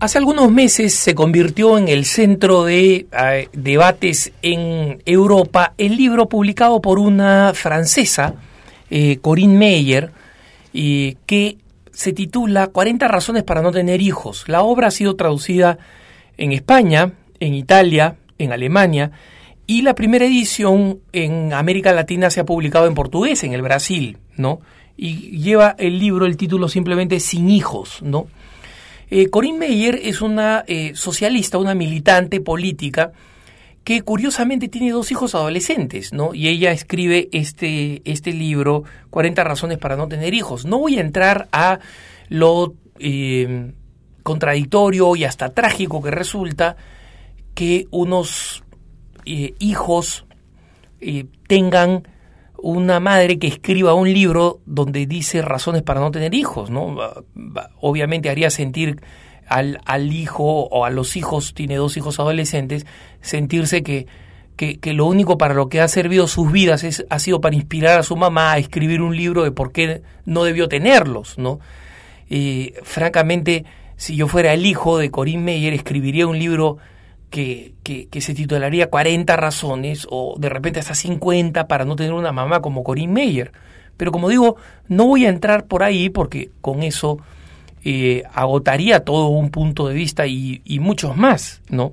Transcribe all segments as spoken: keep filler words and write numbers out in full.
Hace algunos meses se convirtió en el centro de eh, debates en Europa el libro publicado por una francesa, eh, Corinne Meyer, eh, que se titula cuarenta razones para no tener hijos. La obra ha sido traducida en España, en Italia, en Alemania, y la primera edición en América Latina se ha publicado en portugués, en el Brasil, ¿no? Y lleva el libro, el título simplemente Sin hijos, ¿no? Eh, Corinne Meyer es una eh, socialista, una militante política que curiosamente tiene dos hijos adolescentes, ¿no? Y ella escribe este, este libro, cuarenta razones para no tener hijos. No voy a entrar a lo eh, contradictorio y hasta trágico que resulta que unos eh, hijos eh, tengan una madre que escriba un libro donde dice razones para no tener hijos, ¿no? Obviamente haría sentir al, al hijo o a los hijos, tiene dos hijos adolescentes, sentirse que, que, que lo único para lo que ha servido sus vidas es, ha sido para inspirar a su mamá a escribir un libro de por qué no debió tenerlos, ¿no? Eh, francamente, si yo fuera el hijo de Corinne Meyer, escribiría un libro Que, que, que se titularía cuarenta razones o de repente hasta cincuenta para no tener una mamá como Corinne Meyer. Pero como digo, no voy a entrar por ahí porque con eso eh, agotaría todo un punto de vista y, y muchos más, ¿no?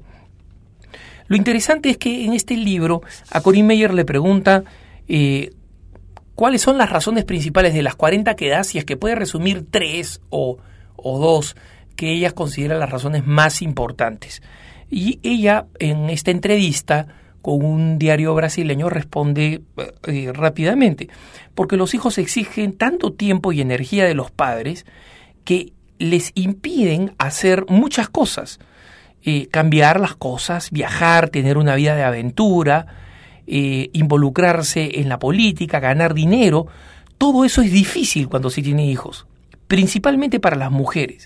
Lo interesante es que en este libro a Corinne Meyer le pregunta eh, cuáles son las razones principales de las cuarenta que da, si es que puede resumir tres o, o dos que ella considera las razones más importantes. Y ella, en esta entrevista con un diario brasileño, responde eh, rápidamente, porque los hijos exigen tanto tiempo y energía de los padres que les impiden hacer muchas cosas, eh, cambiar las cosas, viajar, tener una vida de aventura, eh, involucrarse en la política, ganar dinero. Todo eso es difícil cuando se tiene hijos, principalmente para las mujeres.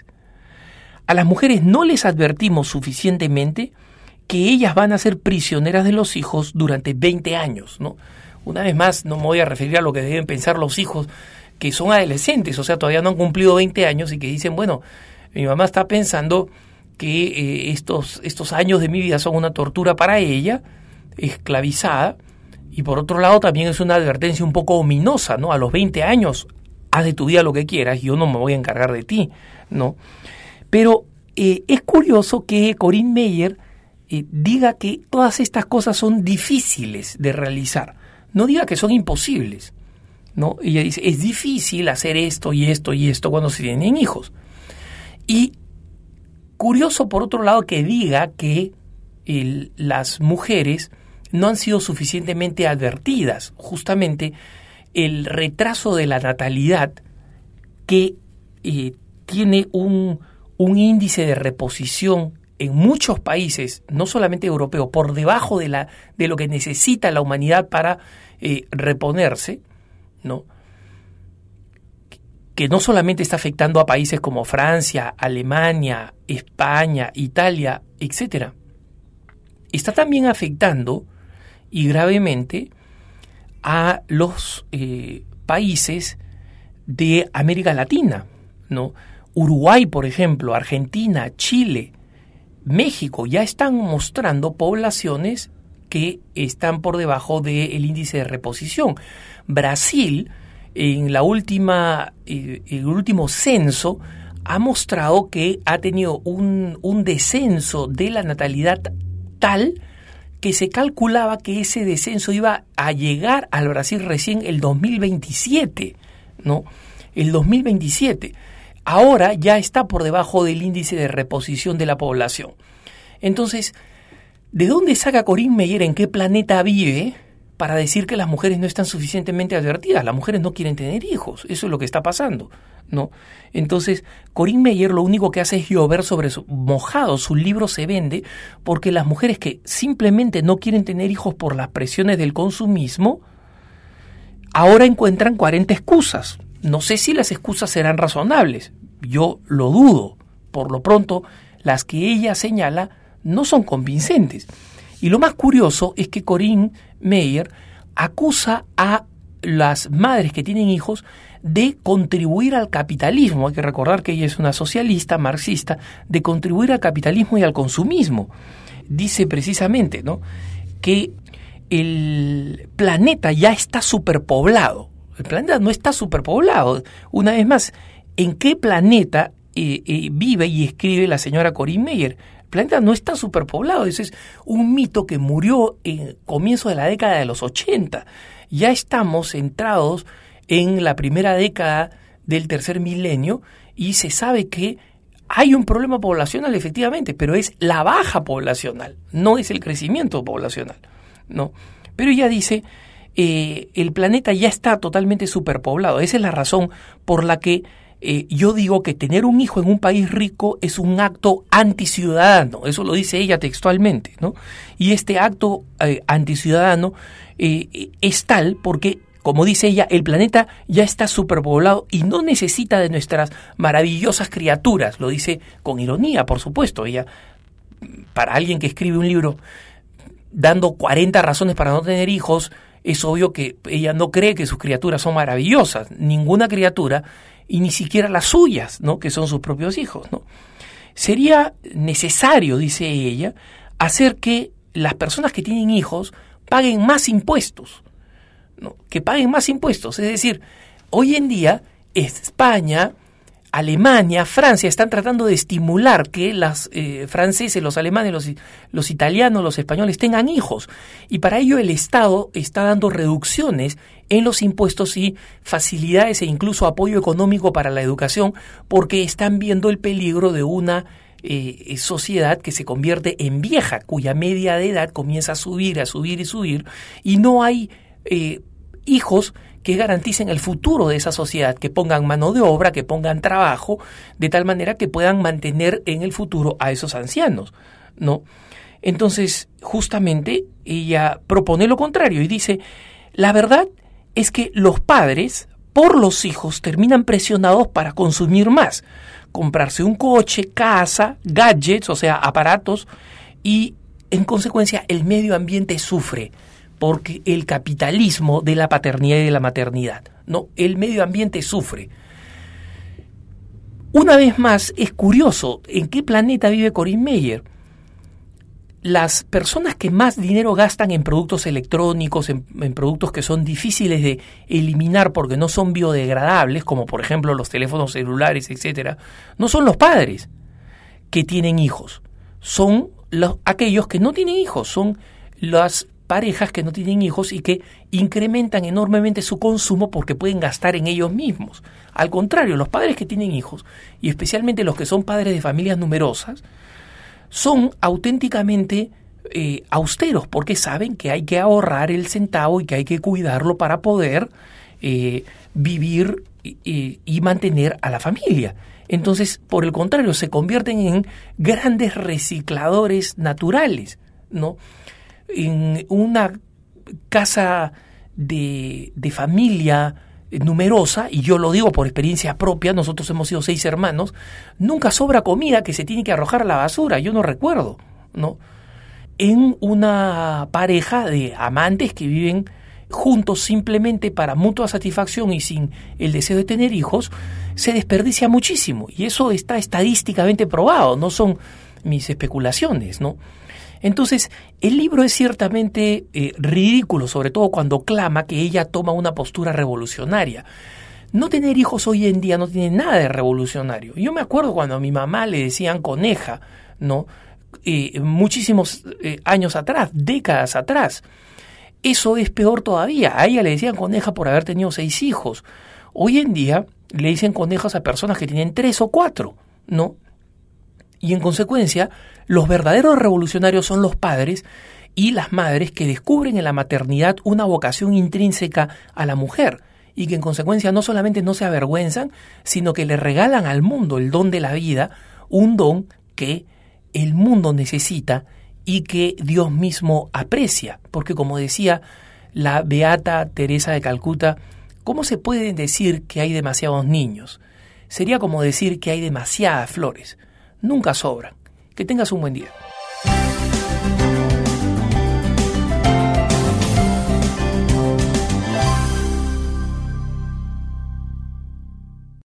A las mujeres no les advertimos suficientemente que ellas van a ser prisioneras de los hijos durante veinte años, ¿no? Una vez más, no me voy a referir a lo que deben pensar los hijos que son adolescentes, o sea, todavía no han cumplido veinte años y que dicen, bueno, mi mamá está pensando que eh, estos, estos años de mi vida son una tortura para ella, esclavizada, y por otro lado también es una advertencia un poco ominosa, ¿no? A los veinte años, haz de tu vida lo que quieras, yo no me voy a encargar de ti, ¿no? Pero eh, es curioso que Corinne Meyer eh, diga que todas estas cosas son difíciles de realizar. No diga que son imposibles, ¿no? Ella dice, es difícil hacer esto y esto y esto cuando se tienen hijos. Y curioso, por otro lado, que diga que el, las mujeres no han sido suficientemente advertidas. Justamente el retraso de la natalidad que eh, tiene un... un índice de reposición en muchos países, no solamente europeos, por debajo de, la, de lo que necesita la humanidad para eh, reponerse, ¿no? Que no solamente está afectando a países como Francia, Alemania, España, Italia, etcétera, está también afectando y gravemente a los eh, países de América Latina, ¿no? Uruguay, por ejemplo, Argentina, Chile, México, ya están mostrando poblaciones que están por debajo del índice de reposición. Brasil, en la última, eh, el último censo, ha mostrado que ha tenido un, un descenso de la natalidad tal que se calculaba que ese descenso iba a llegar al Brasil recién el dos mil veintisiete, ¿no? El dos mil veintisiete. Ahora ya está por debajo del índice de reposición de la población. Entonces, ¿de dónde saca Corinne Meyer, en qué planeta vive, para decir que las mujeres no están suficientemente advertidas? Las mujeres no quieren tener hijos, eso es lo que está pasando, ¿no? Entonces, Corinne Meyer lo único que hace es llover sobre su mojado. Su libro se vende porque las mujeres que simplemente no quieren tener hijos por las presiones del consumismo, ahora encuentran cuarenta excusas. No sé si las excusas serán razonables, yo lo dudo. Por lo pronto, las que ella señala no son convincentes. Y lo más curioso es que Corinne Meyer acusa a las madres que tienen hijos de contribuir al capitalismo. Hay que recordar que ella es una socialista, marxista, de contribuir al capitalismo y al consumismo. Dice precisamente, ¿no?, que el planeta ya está superpoblado. El planeta no está superpoblado. Una vez más, ¿en qué planeta eh, eh, vive y escribe la señora Corinne Meyer? El planeta no está superpoblado. Ese es un mito que murió en comienzo de la década de los ochenta. Ya estamos entrados en la primera década del tercer milenio y se sabe que hay un problema poblacional, efectivamente, pero es la baja poblacional, no es el crecimiento poblacional, ¿no? Pero ella dice, eh, el planeta ya está totalmente superpoblado. Esa es la razón por la que eh, yo digo que tener un hijo en un país rico es un acto anticiudadano. Eso lo dice ella textualmente, ¿no? Y este acto eh, anticiudadano eh, es tal porque, como dice ella, el planeta ya está superpoblado y no necesita de nuestras maravillosas criaturas. Lo dice con ironía, por supuesto. Ella, para alguien que escribe un libro dando cuarenta razones para no tener hijos, es obvio que ella no cree que sus criaturas son maravillosas. Ninguna criatura, y ni siquiera las suyas, ¿no?, que son sus propios hijos, ¿no? Sería necesario, dice ella, hacer que las personas que tienen hijos paguen más impuestos. ¿No? Que paguen más impuestos. Es decir, hoy en día España, Alemania, Francia están tratando de estimular que los eh, franceses, los alemanes, los, los italianos, los españoles tengan hijos. Y para ello el Estado está dando reducciones en los impuestos y facilidades e incluso apoyo económico para la educación, porque están viendo el peligro de una eh, sociedad que se convierte en vieja, cuya media de edad comienza a subir, a subir y subir, y no hay Eh, hijos que garanticen el futuro de esa sociedad, que pongan mano de obra, que pongan trabajo, de tal manera que puedan mantener en el futuro a esos ancianos, ¿no? Entonces, justamente, ella propone lo contrario y dice, la verdad es que los padres, por los hijos, terminan presionados para consumir más, comprarse un coche, casa, gadgets, o sea, aparatos, y en consecuencia el medio ambiente sufre, porque el capitalismo de la paternidad y de la maternidad, ¿no? El medio ambiente sufre. Una vez más, es curioso, ¿en qué planeta vive Corinne Meyer? Las personas que más dinero gastan en productos electrónicos, en, en productos que son difíciles de eliminar porque no son biodegradables, como por ejemplo los teléfonos celulares, etcétera, no son los padres que tienen hijos, son los, aquellos que no tienen hijos, son las parejas que no tienen hijos y que incrementan enormemente su consumo porque pueden gastar en ellos mismos. Al contrario, los padres que tienen hijos, y especialmente los que son padres de familias numerosas, son auténticamente eh, austeros porque saben que hay que ahorrar el centavo y que hay que cuidarlo para poder eh, vivir y, y mantener a la familia. Entonces, por el contrario, se convierten en grandes recicladores naturales, ¿no? En una casa de, de familia numerosa, y yo lo digo por experiencia propia, nosotros hemos sido seis hermanos, nunca sobra comida que se tiene que arrojar a la basura, yo no recuerdo, ¿no? En una pareja de amantes que viven juntos simplemente para mutua satisfacción y sin el deseo de tener hijos, se desperdicia muchísimo, y eso está estadísticamente probado, no son mis especulaciones, ¿no? Entonces, el libro es ciertamente eh, ridículo, sobre todo cuando clama que ella toma una postura revolucionaria. No tener hijos hoy en día no tiene nada de revolucionario. Yo me acuerdo cuando a mi mamá le decían coneja, ¿no? Eh, muchísimos eh, años atrás, décadas atrás. Eso es peor todavía. A ella le decían coneja por haber tenido seis hijos. Hoy en día le dicen conejas a personas que tienen tres o cuatro, ¿no? Y en consecuencia, los verdaderos revolucionarios son los padres y las madres que descubren en la maternidad una vocación intrínseca a la mujer y que en consecuencia no solamente no se avergüenzan, sino que le regalan al mundo el don de la vida, un don que el mundo necesita y que Dios mismo aprecia. Porque como decía la beata Teresa de Calcuta, ¿cómo se puede decir que hay demasiados niños? Sería como decir que hay demasiadas flores. Nunca sobran. Que tengas un buen día.